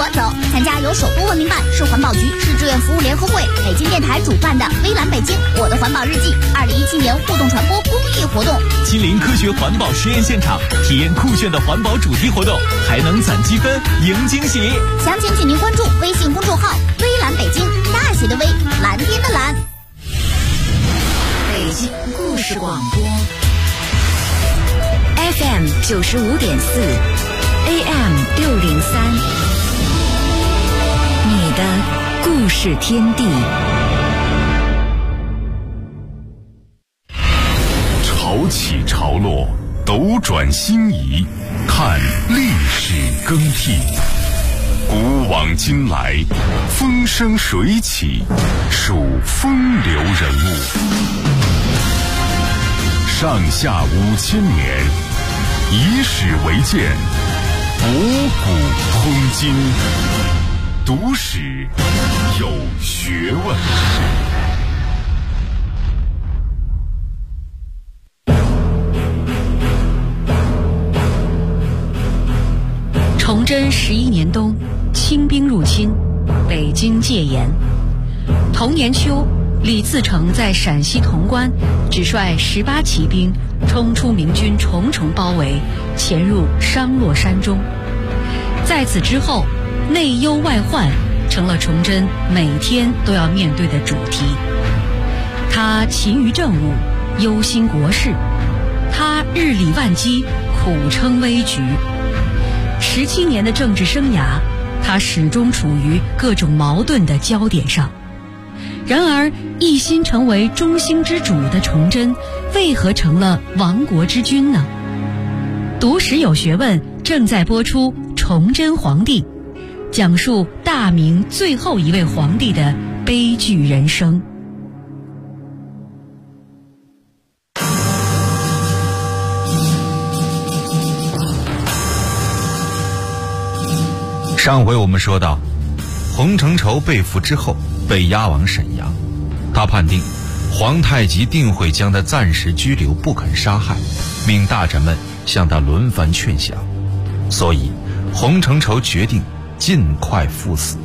走，参加由首都文明办、市环保局、市志愿服务联合会、北京电台主办的微蓝北京我的环保日记2017年互动传播公益活动， 亲临科学环保实验现场，体验酷炫的环保主题活动，还能攒积分赢惊喜。 详情请您关注微信公众号微蓝北京，大写的微，蓝天的蓝。 北京故事广播 FM 95.4 AM 603，你的故事天地。 潮起潮落，斗转星移，看历史更替。古往今来，风生水起，数风流人物。上下5000年，以史为鉴，博古通今，读史有学问。 崇祯11年冬，清兵入侵，北京戒严。同年秋，李自成在陕西潼关只率18骑兵冲出明军重重包围，潜入商洛山中。在此之后，内忧外患成了崇祯每天都要面对的主题。他勤于政务，忧心国事；他日理万机，苦撑危局。17年的政治生涯，他始终处于各种矛盾的焦点上。然而，一心成为中兴之主的崇祯，为何成了亡国之君呢？读史有学问正在播出《崇祯皇帝》，讲述大明最后一位皇帝的悲剧人生。 上回我们说到，洪承畴被俘之后被押往沈阳，他判定皇太极定会将他暂时拘留，不肯杀害，命大臣们向他轮番劝降，所以洪承畴决定尽快赴死。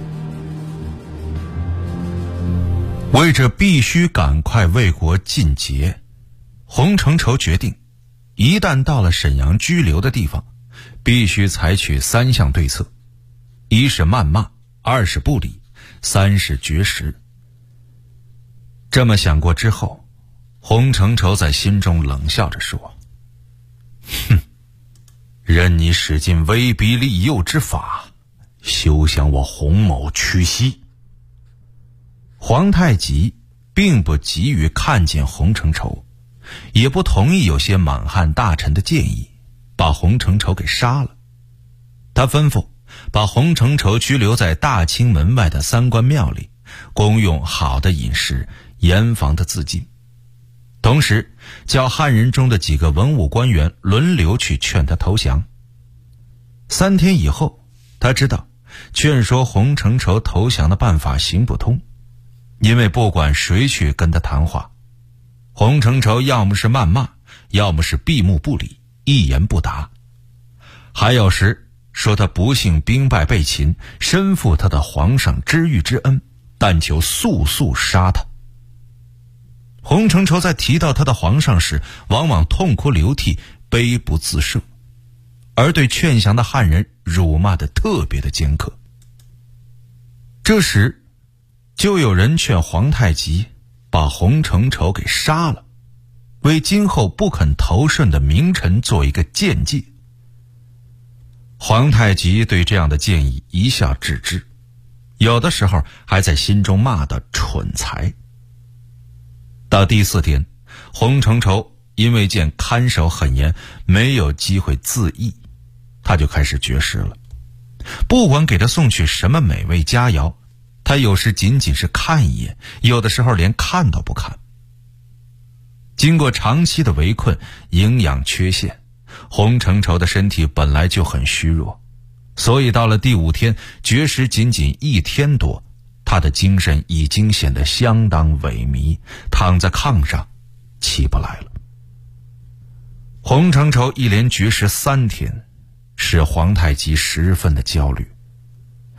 为着必须赶快为国尽节，洪承畴决定一旦到了沈阳拘留的地方，必须采取3项对策：一是谩骂，2是不理，3是绝食。这么想过之后，洪承畴在心中冷笑着说：哼，任你使尽威逼利诱之法，休想我洪某屈膝。皇太极并不急于看见洪承畴，也不同意有些满汉大臣的建议，把洪承畴给杀了。他吩咐把洪承畴拘留在大清门外的三官庙里，供用好的饮食，严防他自尽。同时叫汉人中的几个文武官员轮流去劝他投降。3天以后，他知道劝说洪承畴投降的办法行不通，因为不管谁去跟他谈话，洪承畴要么是谩骂，要么是闭目不理，一言不答，还有时说他不幸兵败被擒，身负他的皇上知遇之恩，但求速速杀他。洪承畴在提到他的皇上时，往往痛哭流涕，悲不自胜，而对劝降的汉人辱骂得特别的尖刻。这时就有人劝皇太极把洪承畴给杀了，为今后不肯投顺的名臣做一个鉴戒。皇太极对这样的建议一笑置之，有的时候还在心中骂他蠢材。到第4天，洪承畴因为见看守很严，没有机会自缢，他就开始绝食了。不管给他送去什么美味佳肴，他有时仅仅是看一眼，有的时候连看都不看。经过长期的围困，营养缺陷，洪承畴的身体本来就很虚弱，所以到了第5天，绝食仅仅1天多，他的精神已经显得相当萎靡，躺在炕上起不来了。洪承畴一连绝食3天，使皇太极十分的焦虑。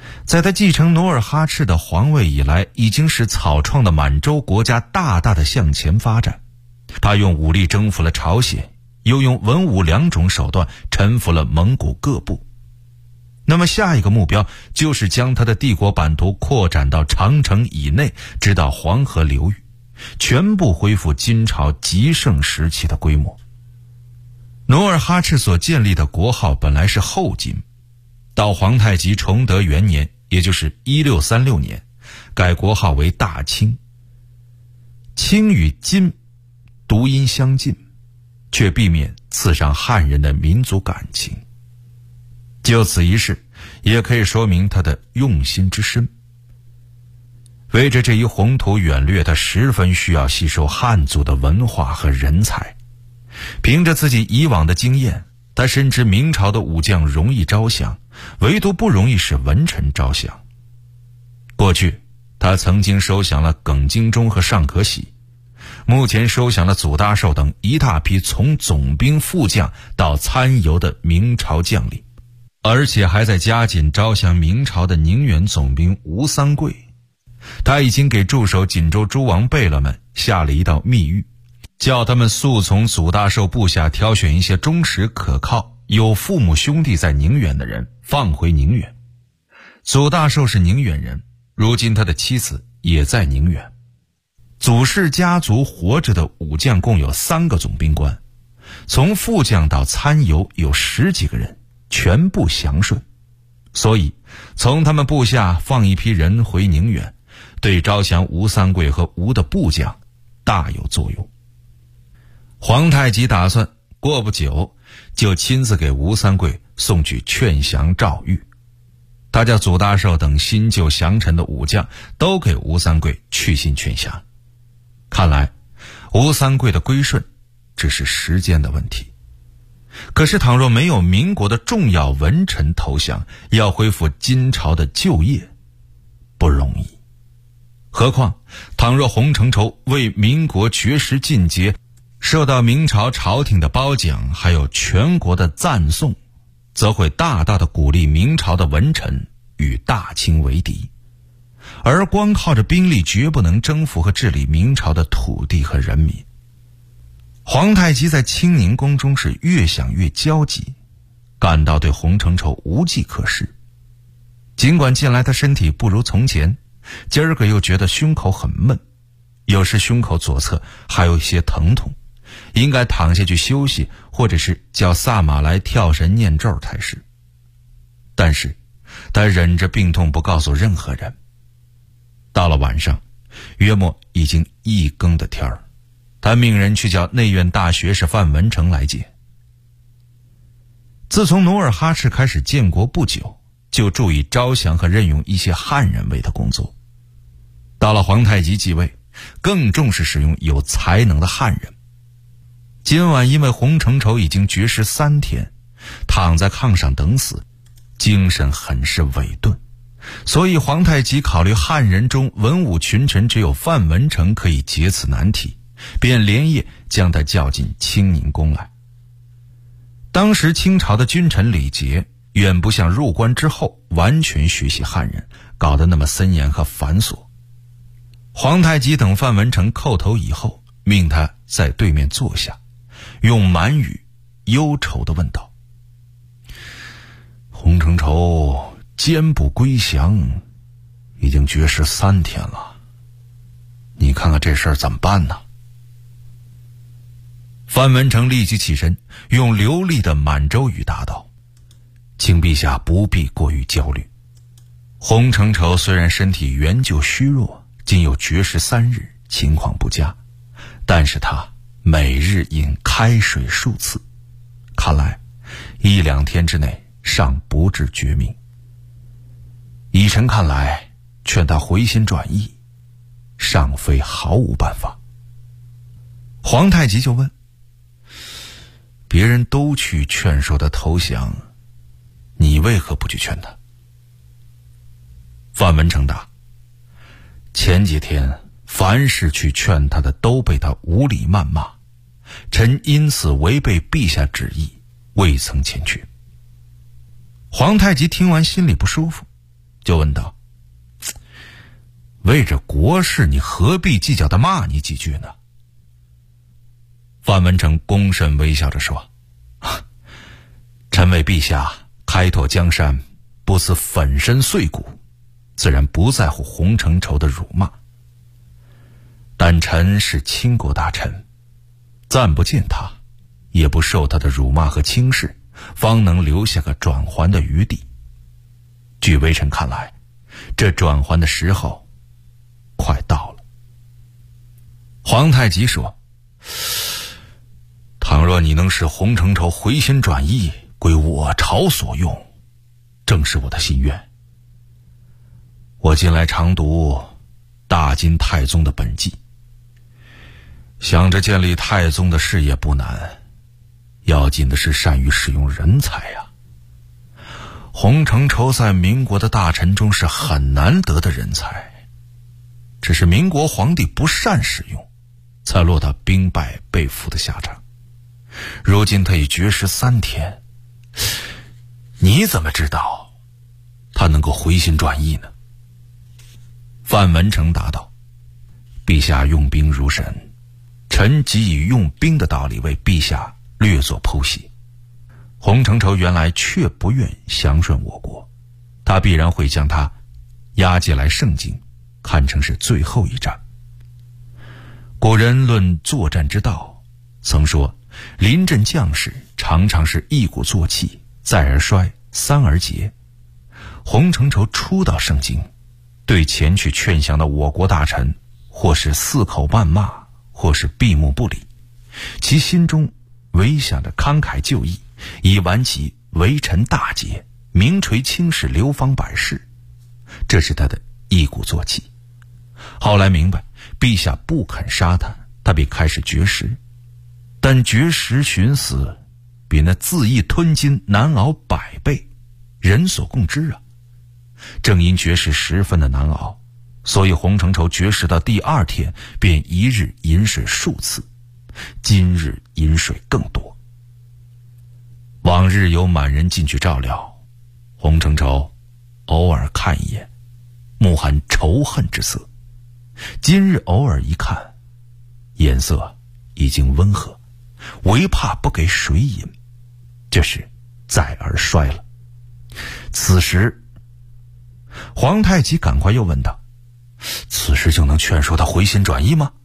在他继承努尔哈赤的皇位以来，已经是草创的满洲国家大大的向前发展。他用武力征服了朝鲜，又用文武两种手段臣服了蒙古各部。那么下一个目标就是将他的帝国版图扩展到长城以内，直到黄河流域，全部恢复金朝极盛时期的规模。努尔哈赤所建立的国号本来是后金，到皇太极崇德元年，也就是1636年，改国号为大清。清与金读音相近，却避免刺伤汉人的民族感情。就此一事，也可以说明他的用心之深。为着这一宏图远略，他十分需要吸收汉族的文化和人才。凭着自己以往的经验，他深知明朝的武将容易招降，唯独不容易使文臣招降。过去他曾经收降了耿精忠和尚可喜，目前收降了祖大寿等一大批从总兵副将到参游的明朝将领，而且还在加紧招降明朝的宁远总兵吴三桂。他已经给驻守锦州诸王贝勒们下了一道密谕，叫他们速从祖大寿部下挑选一些忠实可靠、有父母兄弟在宁远的人，放回宁远。祖大寿是宁远人，如今他的妻子也在宁远。祖氏家族活着的武将共有3个总兵官，从副将到参游有10几个人，全部降顺。所以从他们部下放一批人回宁远，对招降吴三桂和吴的部将大有作用。皇太极打算过不久就亲自给吴三桂送去劝降诏谕。他叫祖大寿等新旧降臣的武将都给吴三桂去信劝降。看来吴三桂的归顺只是时间的问题。可是倘若没有民国的重要文臣投降，要恢复金朝的旧业不容易。何况倘若洪承畴为民国绝食尽节，受到明朝朝廷的褒奖，还有全国的赞颂，则会大大的鼓励明朝的文臣与大清为敌。而光靠着兵力绝不能征服和治理明朝的土地和人民。皇太极在清宁宫中是越想越焦急，感到对洪承畴无计可施。尽管近来他身体不如从前，今儿个又觉得胸口很闷，有时胸口左侧还有一些疼痛，应该躺下去休息，或者是叫萨玛来跳神念咒才是。但是他忍着病痛不告诉任何人。到了晚上，约莫已经1更的天儿，他命人去叫内院大学士范文成来接。自从努尔哈赤开始建国不久，就注意招降和任用一些汉人为他工作。到了皇太极继位，更重视使用有才能的汉人。今晚因为洪承畴已经绝食3天，躺在炕上等死，精神很是萎顿，所以皇太极考虑汉人中文武群臣只有范文成可以解此难题，便连夜将他叫进清宁宫来。当时清朝的君臣礼节远不像入关之后完全学习汉人，搞得那么森严和繁琐。皇太极等范文成叩头以后，命他在对面坐下，用满语忧愁地问道：洪承畴坚不归降，已经绝食3天了，你看看这事儿怎么办呢？范文成立即起身，用流利的满洲语答道：请陛下不必过于焦虑。洪承畴虽然身体原就虚弱，仅有绝食3日，情况不佳，但是他每日饮开水数次，看来1、2天之内尚不至绝命。以臣看来，劝他回心转意，尚非毫无办法。皇太极就问：别人都去劝说他投降，你为何不去劝他？范文成答：前几天凡是去劝他的都被他无理谩骂，臣因此违背陛下旨意，未曾前去。皇太极听完心里不舒服， 就问道：“为这国事，你何必计较的骂你几句呢？”范文成躬身微笑着说：“臣为陛下开拓江山，不思粉身碎骨，自然不在乎洪承畴的辱骂。但臣是倾国大臣，暂不见他，也不受他的辱骂和轻视，方能留下个转圜的余地。据微臣看来，这转圜的时候快到了。”皇太极说：“倘若你能使洪承畴回心转意，归我朝所用，正是我的心愿。我近来常读大金太宗的本纪，想着建立太宗的事业不难，要紧的是善于使用人才呀。洪承畴在民国的大臣中是很难得的人才，只是民国皇帝不善使用，才落到兵败被俘的下场。如今他已绝食3天，你怎么知道他能够回心转意呢？”范文成答道：“陛下用兵如神，臣即以用兵的道理为陛下略作剖析。洪承畴原来却不愿降顺我国，他必然会将他押解来盛京，看成是最后一战。古人论作战之道，曾说临阵将士常常是一鼓作气，再而衰，三而竭。洪承畴初到盛京，对前去劝降的我国大臣，或是四口谩骂，或是闭目不理，其心中唯想着慷慨就义，以完其为臣大节，名垂青史，流芳百世。这是他的一鼓作气。后来明白陛下不肯杀他，他便开始绝食。但绝食寻死比那恣意吞金难熬100倍，人所共知啊。正因绝食十分的难熬，所以洪承畴绝食到第2天便一日饮水数次，今日饮水更多。往日有满人进去照料，洪承畴偶尔看一眼，目含仇恨之色。今日偶尔一看，颜色已经温和，唯怕不给水饮，这是再而衰了。此时皇太极赶快又问道：“此时就能劝说他回心转意吗？”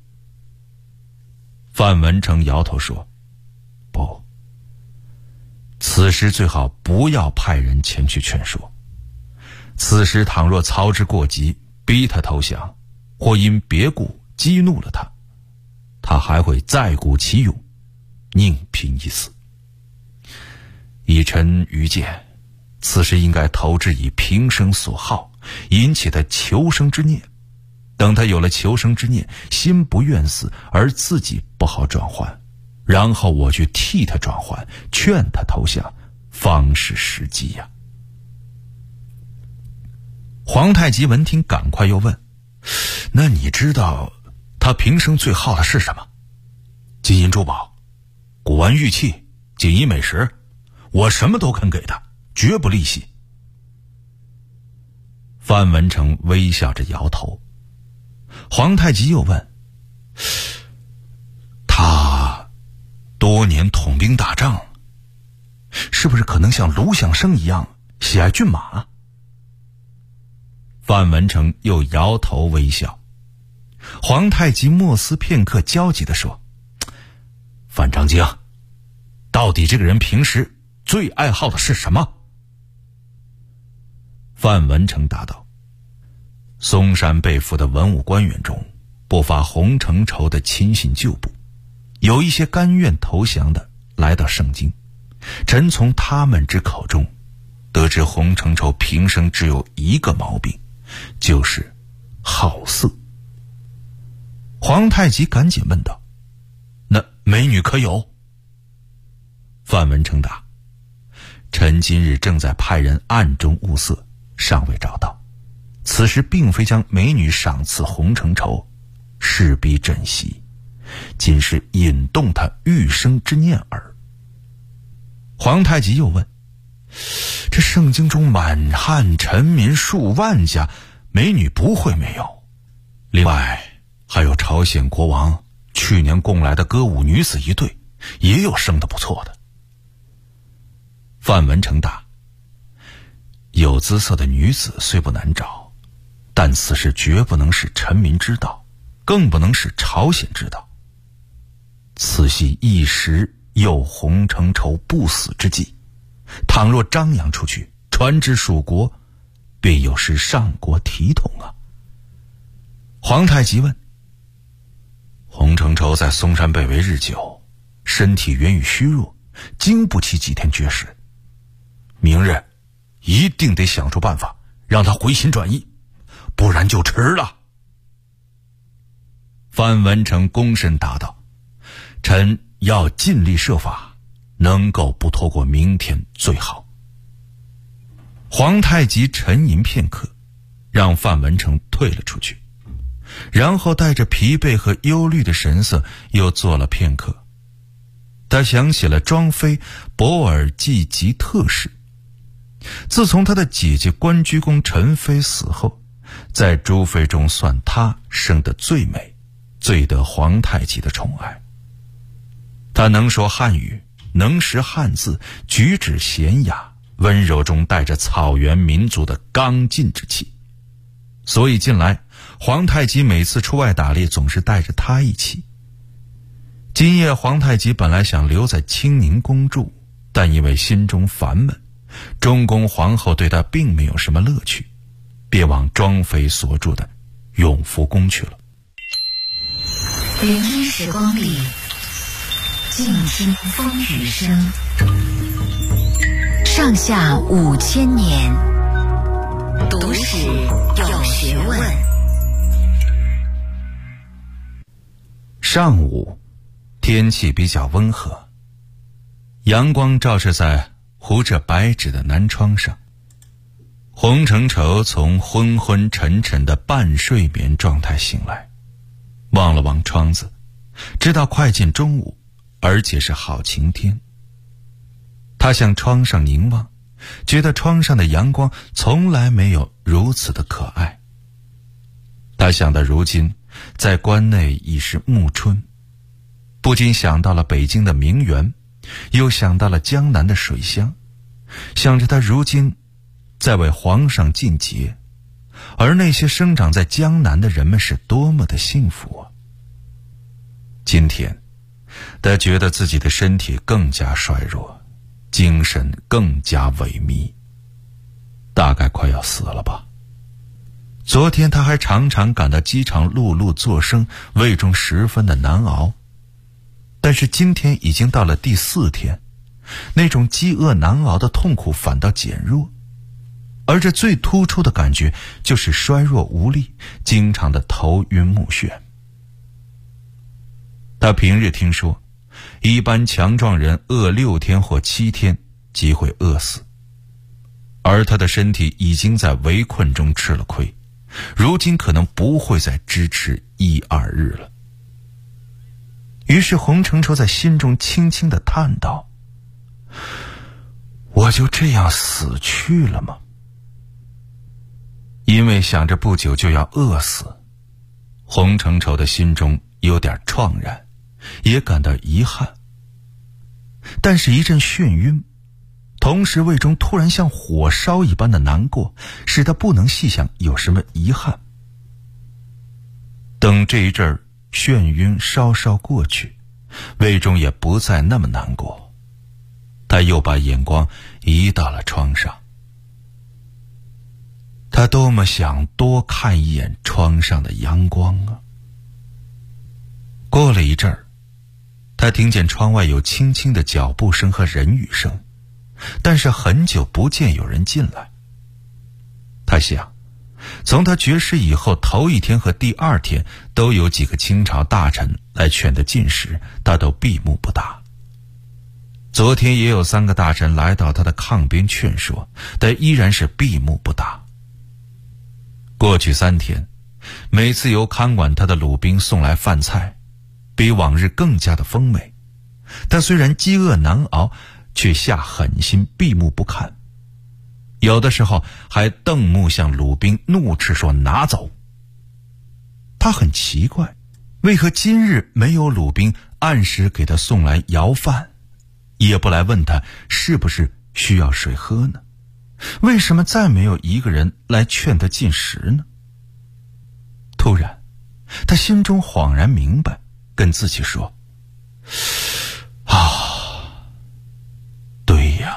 范文成摇头说：“不，此时最好不要派人前去劝说。此时倘若操之过急，逼他投降，或因别故激怒了他，他还会再鼓其勇，宁拼一死。以臣愚见，此时应该投之以平生所好，引起他求生之念。等他有了求生之念，心不愿死，而自己不好转换，然后我去替他转换，劝他投降，方是时机呀。”皇太极闻听，赶快又问：“那你知道他平生最好的是什么？金银珠宝、古玩玉器、锦衣美食，我什么都肯给他，绝不利息。”范文成微笑着摇头。皇太极又问：“他多年统兵打仗，是不是可能像卢响生一样喜爱骏马？”范文成又摇头微笑。皇太极默思片刻，焦急地说：“范章京，到底这个人平时最爱好的是什么？”范文成答道：“嵩山被俘的文武官员中，不乏洪承畴的亲信旧部，有一些甘愿投降的来到盛京，臣从他们之口中得知洪承畴平生只有一个毛病，就是好色。”皇太极赶紧问道：“那美女可有？”范文成答：“臣今日正在派人暗中物色，尚未找到。此时并非将美女赏赐洪承畴，势必珍惜，仅是引动他欲生之念耳。”皇太极又问：“ 这圣经中满汉臣民数万家，美女不会没有。另外还有朝鲜国王去年供来的歌舞女子一对，也有生得不错的。范文成答：有姿色的女子虽不难找，但此事绝不能使臣民知道，更不能使朝鲜知道。此系一时诱洪承畴不死之计，倘若张扬出去，传之蜀国，便有失上国体统啊。皇太极问：洪承畴在嵩山被围日久，身体原已虚弱，经不起几天绝食。明日一定得想出办法让他回心转意，不然就迟了。范文成躬身答道：臣要尽力设法，能够不拖过明天最好。皇太极沉吟片刻，让范文成退了出去，然后带着疲惫和忧虑的神色又坐了片刻。他想起了庄妃博尔济吉特氏，自从他的姐姐关雎公陈妃死后，在诸妃中算她生得最美，最得皇太极的宠爱。她能说汉语，能识汉字，举止娴雅，温柔中带着草原民族的刚劲之气。所以近来皇太极每次出外打猎总是带着她一起。今夜皇太极本来想留在清宁宫住，但因为心中烦闷，中宫皇后对他并没有什么乐趣，便往庄妃所住的永福宫去了。 云烟时光里，静听风雨声。上下5000年，读史有学问。 上午天气比较温和，阳光照射在糊着白纸的南窗上。洪承畴从昏昏沉沉的半睡眠状态醒来，望了望窗子，知道快进中午，而且是好晴天。他向窗上凝望，觉得窗上的阳光从来没有如此的可爱。他想到如今在关内已是暮春，不禁想到了北京的名园，又想到了江南的水乡，想着他如今在为皇上进节，而那些生长在江南的人们是多么的幸福啊。今天他觉得自己的身体更加衰弱，精神更加萎靡，大概快要死了吧。昨天他还常常感到饥肠辘辘作声，胃中十分的难熬，但是今天已经到了第4天，那种饥饿难熬的痛苦反倒减弱，而这最突出的感觉就是衰弱无力，经常的头晕目眩。他平日听说一般强壮人饿6天或7天即会饿死，而他的身体已经在围困中吃了亏，如今可能不会再支持1、2日了。于是洪承畴在心中轻轻地叹道：我就这样死去了吗？因为想着不久就要饿死，洪承畴的心中有点怆然，也感到遗憾。但是一阵眩晕，同时胃中突然像火烧一般的难过，使他不能细想有什么遗憾。等这一阵眩晕稍稍过去，胃中也不再那么难过，他又把眼光移到了窗上。他多么想多看一眼窗上的阳光啊！过了一阵儿，他听见窗外有轻轻的脚步声和人语声，但是很久不见有人进来。他想，从他绝食以后头1天和第2天都有几个清朝大臣来劝他进食，他都闭目不答。昨天也有3个大臣来到他的炕边劝说，但依然是闭目不答。过去3天，每次由看管他的鲁兵送来饭菜，比往日更加的丰美。他虽然饥饿难熬，却下狠心闭目不看， 有的时候还瞪目向鲁宾怒斥说拿走。他很奇怪，为何今日没有鲁宾按时给他送来肴饭，也不来问他是不是需要水喝呢？为什么再没有一个人来劝他进食呢？突然他心中恍然明白，跟自己说对呀，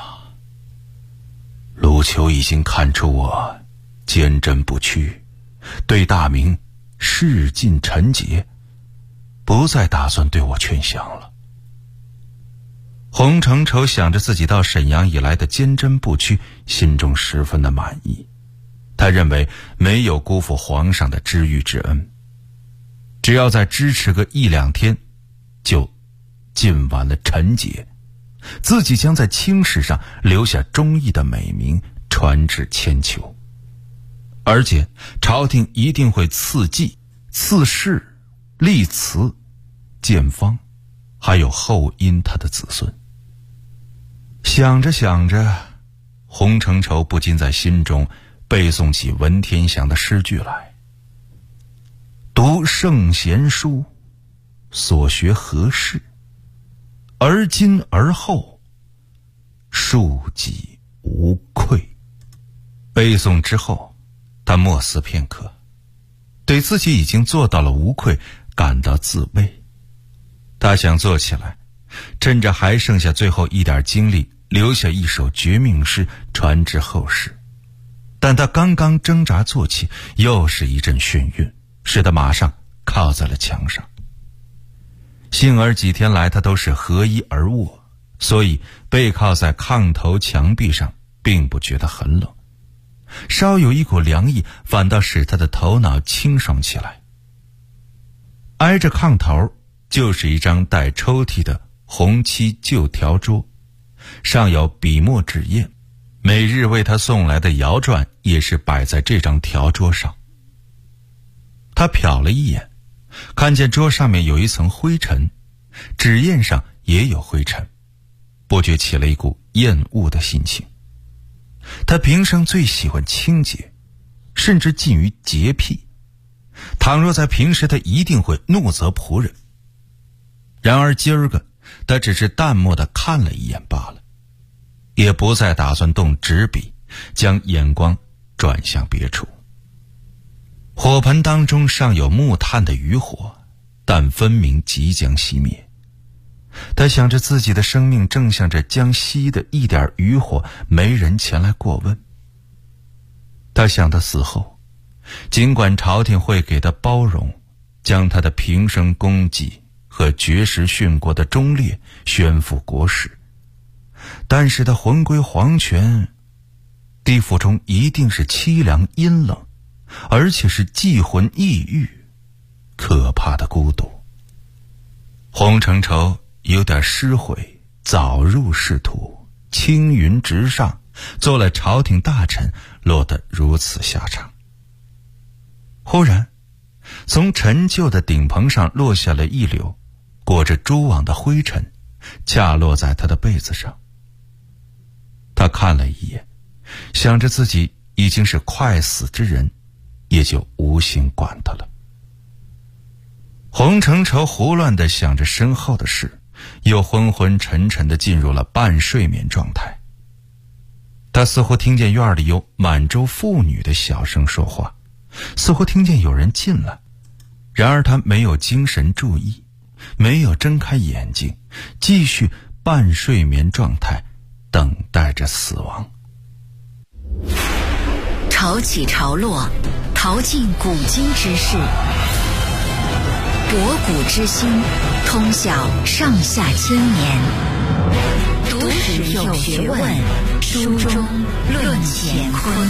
鲁丘已经看出我坚贞不屈，对大明视尽臣节，不再打算对我劝降了。洪承畴想着自己到沈阳以来的坚贞不屈，心中十分的满意。他认为没有辜负皇上的知遇之恩，只要再支持个1-2天，就尽完了臣节，自己将在清史上留下忠义的美名，传至千秋。而且朝廷一定会赐祭、赐谥、立祠、建坊，还有后因他的子孙。想着想着，洪承畴不禁在心中背诵起文天祥的诗句来：读圣贤书，所学何事？而今而后，庶几无愧。背诵之后，他默思片刻，对自己已经做到了无愧感到自慰。他想坐起来，趁着还剩下最后一点精力，留下一首绝命诗传至后世。但他刚刚挣扎坐起，又是一阵眩晕，使得马上靠在了墙上。幸而几天来他都是合衣而卧，所以背靠在炕头墙壁上，并不觉得很冷，稍有一股凉意，反倒使他的头脑清爽起来。挨着炕头就是一张带抽屉的红漆旧条桌，上有笔墨纸砚，每日为他送来的肴馔也是摆在这张条桌上。他瞟了一眼，看见桌上面有一层灰尘，纸砚上也有灰尘，不觉起了一股厌恶的心情。他平生最喜欢清洁，甚至近于洁癖，倘若在平时他一定会怒责仆人。然而今儿个他只是淡漠地看了一眼罢了，也不再打算动纸笔，将眼光转向别处。火盆当中尚有木炭的余火，但分明即将熄灭。他想着自己的生命正向着将熄的一点余火，没人前来过问。他想他死后，尽管朝廷会给他包容，将他的平生功绩和绝食殉国的忠烈宣赴国史，但是他魂归黄泉，地府中一定是凄凉阴冷，而且是既魂抑郁，可怕的孤独。洪承畴有点失悔，早入仕途，青云直上，做了朝廷大臣，落得如此下场。忽然从陈旧的顶棚上落下了一绺裹着蛛网的灰尘，恰落在他的被子上。他看了一眼，想着自己已经是快死之人，也就无心管他了。洪承畴胡乱地想着身后的事，又昏昏沉沉地进入了半睡眠状态。他似乎听见院里有满洲妇女的小声说话，似乎听见有人进来，然而他没有精神注意，没有睁开眼睛，继续半睡眠状态，等待着死亡。 潮起潮落，淘尽古今之事，博古之今，通晓上下千年。读史有学问，书中论乾坤。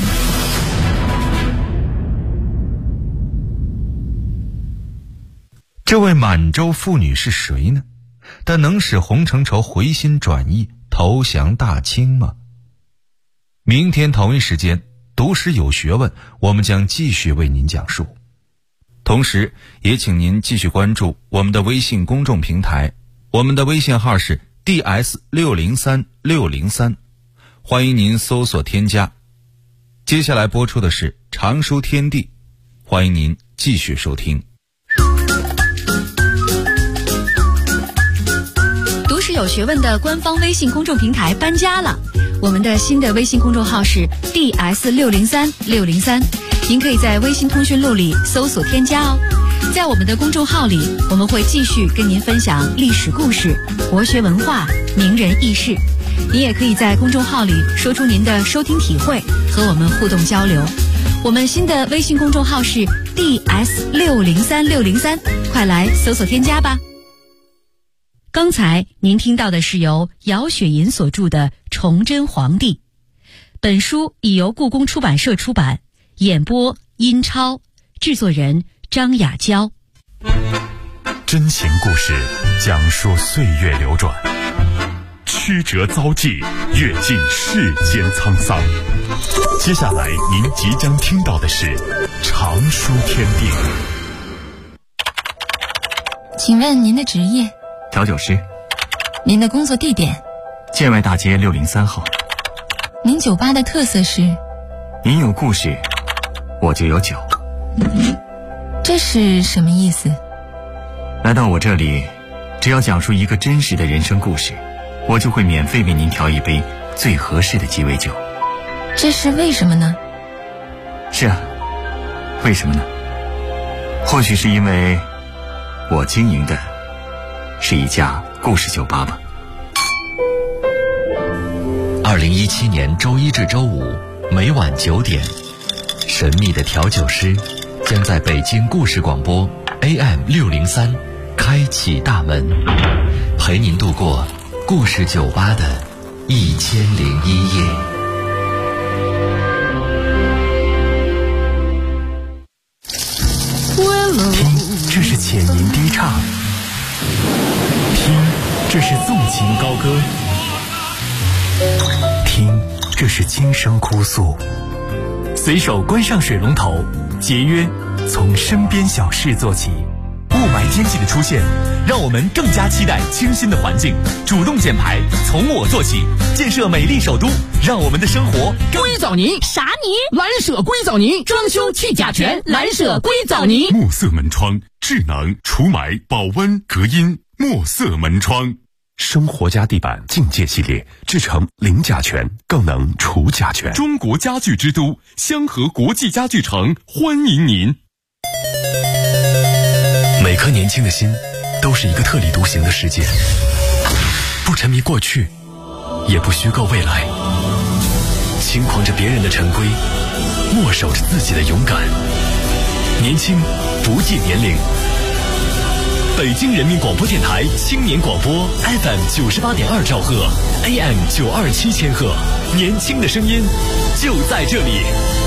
这位满洲妇女是谁呢？她能使洪承畴回心转意，投降大清吗？明天同一时间，读史有学问，我们将继续为您讲述。同时也请您继续关注我们的微信公众平台，我们的微信号是 DS603603，欢迎您搜索添加， 接下来播出的是常书天地，欢迎您继续收听。 读史有学问的官方微信公众平台搬家了，我们的新的微信公众号是 DS603603，您可以在微信通讯录里搜索添加哦。在我们的公众号里，我们会继续跟您分享历史故事、国学文化、名人轶事。您也可以在公众号里说出您的收听体会，和我们互动交流。我们新的微信公众号是 DS603603，快来搜索添加吧。刚才您听到的是由姚雪银所著的《崇祯皇帝》，本书已由故宫出版社出版，演播殷超，制作人张雅娇。 真情故事讲述岁月流转，曲折遭际，阅尽世间沧桑。接下来您即将听到的是常书天地。 请问您的职业？ 调酒师。 您的工作地点？ 建外大街603号。 您酒吧的特色是？ 您有故事，我就有酒。 这是什么意思？ 来到我这里，只要讲述一个真实的人生故事，我就会免费为您调一杯最合适的鸡尾酒。 这是为什么呢？ 是啊，为什么呢？或许是因为我经营的是一家故事酒吧吧。 2017年周一至周五每晚9点，神秘的调酒师将在北京故事广播 AM603 开启大门，陪您度过故事酒吧的1001夜。 听，这是浅吟低唱；听，这是纵情高歌；听，这是轻声哭诉。随手关上水龙头，节约从身边小事做起。雾霾天气的出现，让我们更加期待清新的环境。主动减排，从我做起，建设美丽首都，让我们的生活硅藻泥啥泥？蓝舍硅藻泥，装修去甲醛，蓝舍硅藻泥。 墨色门窗，智能除霾、保温、隔音。墨色门窗，生活家地板境界系列，制成零甲醛，更能除甲醛。中国家具之都，香河国际家具城欢迎您。 每颗年轻的心都是一个特立独行的世界，不沉迷过去，也不虚构未来，轻狂着别人的陈规，默守着自己的勇敢。年轻不计年龄。北京人民广播电台青年广播 FM 98.2兆赫 AM 927千赫，年轻的声音就在这里。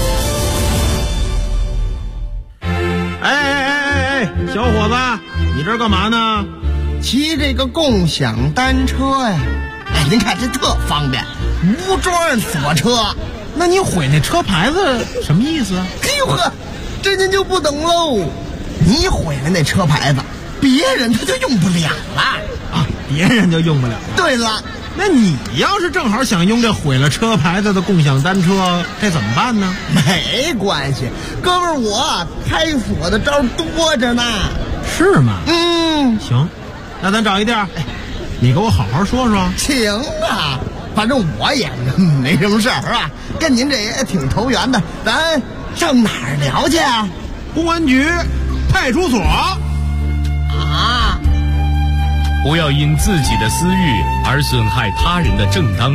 小伙子，你这干嘛呢？ 骑这个共享单车呀。哎，您看这特方便，无桩锁车。 那你毁那车牌子什么意思啊？ 哎呦呵，这您就不懂喽。你毁了那车牌子，别人他就用不了了啊，别人就用不了了。 对了， 那你要是正好想用这毁了车牌子的共享单车，这怎么办呢？ 没关系，哥们儿我开锁的招多着呢。 是吗？ 行， 那咱找一地儿，你给我好好说说。 行啊，反正我也没什么事儿啊，跟您这也挺投缘的，咱上哪儿聊去啊？ 公安局、派出所。 啊！ 不要因自己的私欲而损害他人的正当